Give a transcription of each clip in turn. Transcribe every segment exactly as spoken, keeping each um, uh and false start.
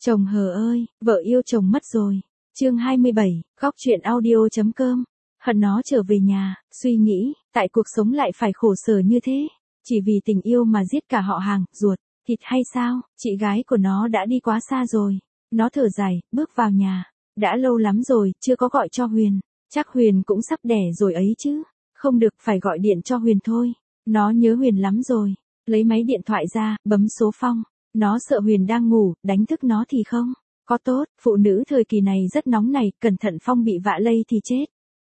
Chồng hờ ơi, vợ yêu chồng mất rồi. Chương hai mươi bảy, góc truyện audio.com. Hận nó trở về nhà, suy nghĩ, tại cuộc sống lại phải khổ sở như thế. Chỉ vì tình yêu mà giết cả họ hàng, ruột, thịt hay sao? Chị gái của nó đã đi quá xa rồi. Nó thở dài, bước vào nhà. Đã lâu lắm rồi, chưa có gọi cho Huyền. Chắc Huyền cũng sắp đẻ rồi ấy chứ. Không được, phải gọi điện cho Huyền thôi. Nó nhớ Huyền lắm rồi. Lấy máy điện thoại ra, bấm số Phong. Nó sợ Huyền đang ngủ, đánh thức nó thì không có tốt, phụ nữ thời kỳ này rất nóng này, cẩn thận Phong bị vạ lây thì chết.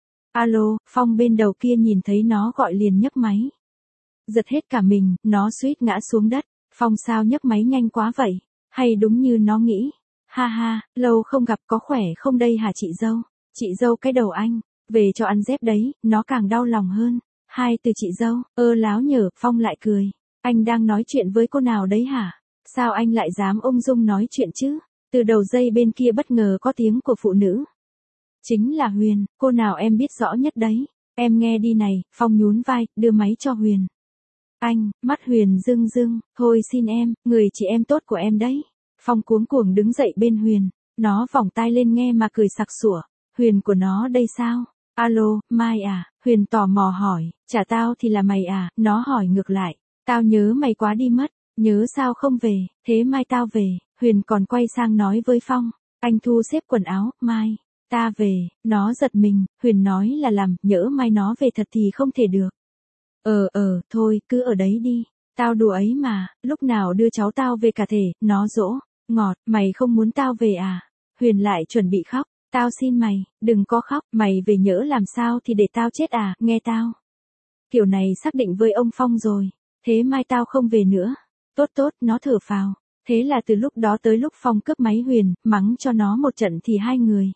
Alo, Phong bên đầu kia nhìn thấy nó gọi liền nhấc máy. Giật hết cả mình, nó suýt ngã xuống đất. Phong sao nhấc máy nhanh quá vậy? Hay đúng như nó nghĩ? Ha ha, lâu không gặp, có khỏe không đây hả chị dâu? Chị dâu cái đầu anh, về cho ăn dép đấy, nó càng đau lòng hơn. Hai từ chị dâu, ơ láo nhở, Phong lại cười. Anh đang nói chuyện với cô nào đấy hả? Sao anh lại dám ung dung nói chuyện chứ? Từ đầu dây bên kia bất ngờ có tiếng của phụ nữ. Chính là Huyền, cô nào em biết rõ nhất đấy. Em nghe đi này, Phong nhún vai, đưa máy cho Huyền. Anh, mắt Huyền rưng rưng, thôi xin em, người chị em tốt của em đấy. Phong cuống cuồng đứng dậy bên Huyền, nó vòng tai lên nghe mà cười sặc sủa. Huyền của nó đây sao? Alo, Mai à? Huyền tò mò hỏi, chả tao thì là mày à? Nó hỏi ngược lại, tao nhớ mày quá đi mất. Nhớ sao không về, thế mai tao về. Huyền còn quay sang nói với Phong, anh thu xếp quần áo, mai ta về. Nó giật mình, Huyền nói là làm, nhỡ mai nó về thật thì không thể được. Ờ ờ, thôi, cứ ở đấy đi, tao đùa ấy mà, lúc nào đưa cháu tao về cả thể, nó dỗ, ngọt, mày không muốn tao về à? Huyền lại chuẩn bị khóc, tao xin mày, đừng có khóc, mày về nhỡ làm sao thì để tao chết à, nghe tao. Kiểu này xác định với ông Phong rồi, thế mai tao không về nữa. Tốt tốt, nó thở phào. Thế là từ lúc đó tới lúc Phong cướp máy Huyền, mắng cho nó một trận thì hai người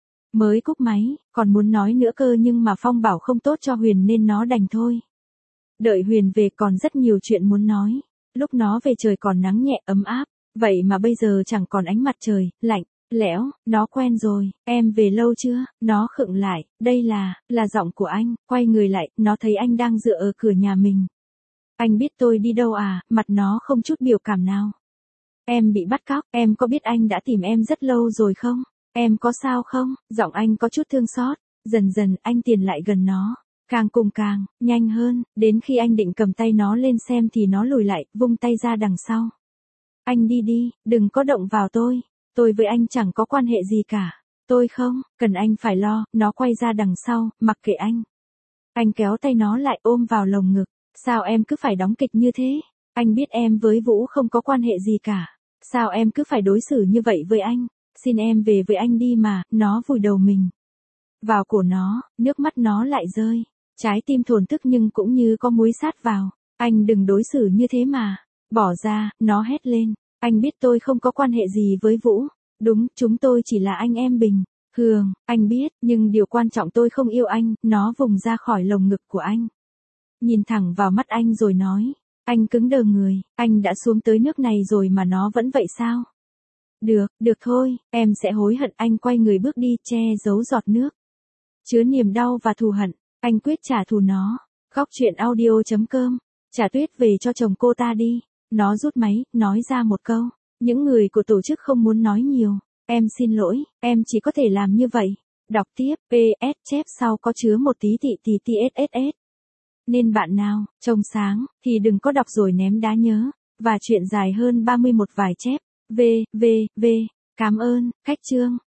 mới cúp máy, còn muốn nói nữa cơ nhưng mà Phong bảo không tốt cho Huyền nên nó đành thôi. Đợi Huyền về còn rất nhiều chuyện muốn nói. Lúc nó về trời còn nắng nhẹ ấm áp, vậy mà bây giờ chẳng còn ánh mặt trời, lạnh, lẽo, nó quen rồi, em về lâu chưa? Nó khựng lại, đây là, là giọng của anh, quay người lại, nó thấy anh đang dựa ở cửa nhà mình. Anh biết tôi đi đâu à? Mặt nó không chút biểu cảm nào. Em bị bắt cóc, em có biết anh đã tìm em rất lâu rồi không? Em có sao không? Giọng anh có chút thương xót. Dần dần anh tiến lại gần nó. Càng cùng càng, nhanh hơn, đến khi anh định cầm tay nó lên xem thì nó lùi lại, vung tay ra đằng sau. Anh đi đi, đừng có động vào tôi. Tôi với anh chẳng có quan hệ gì cả. Tôi không, cần anh phải lo. Nó quay ra đằng sau, mặc kệ anh. Anh kéo tay nó lại ôm vào lồng ngực. Sao em cứ phải đóng kịch như thế? Anh biết em với Vũ không có quan hệ gì cả. Sao em cứ phải đối xử như vậy với anh? Xin em về với anh đi mà. Nó vùi đầu mình vào cổ nó, nước mắt nó lại rơi. Trái tim thổn thức nhưng cũng như có muối sát vào. Anh đừng đối xử như thế mà. Bỏ ra, nó hét lên. Anh biết tôi không có quan hệ gì với Vũ. Đúng, chúng tôi chỉ là anh em bình thường, anh biết, nhưng điều quan trọng tôi không yêu anh. Nó vùng ra khỏi lồng ngực của anh. Nhìn thẳng vào mắt anh rồi nói. Anh cứng đờ người, anh đã xuống tới nước này rồi mà nó vẫn vậy sao? Được, được thôi, em sẽ hối hận. Anh quay người bước đi, che giấu giọt nước chứa niềm đau và thù hận. Anh quyết trả thù nó. Góc truyện audio.com. Trả tuyết về cho chồng cô ta đi. Nó rút máy, nói ra một câu. Những người của tổ chức không muốn nói nhiều. Em xin lỗi, em chỉ có thể làm như vậy. Đọc tiếp, pê ét chép sau có chứa một tí tị tì tê ét ét ét. Nên bạn nào, trông sáng, thì đừng có đọc rồi ném đá nhớ. Và chuyện dài hơn ba mươi mốt vài chép. V, V, V. Cảm ơn, cách chương.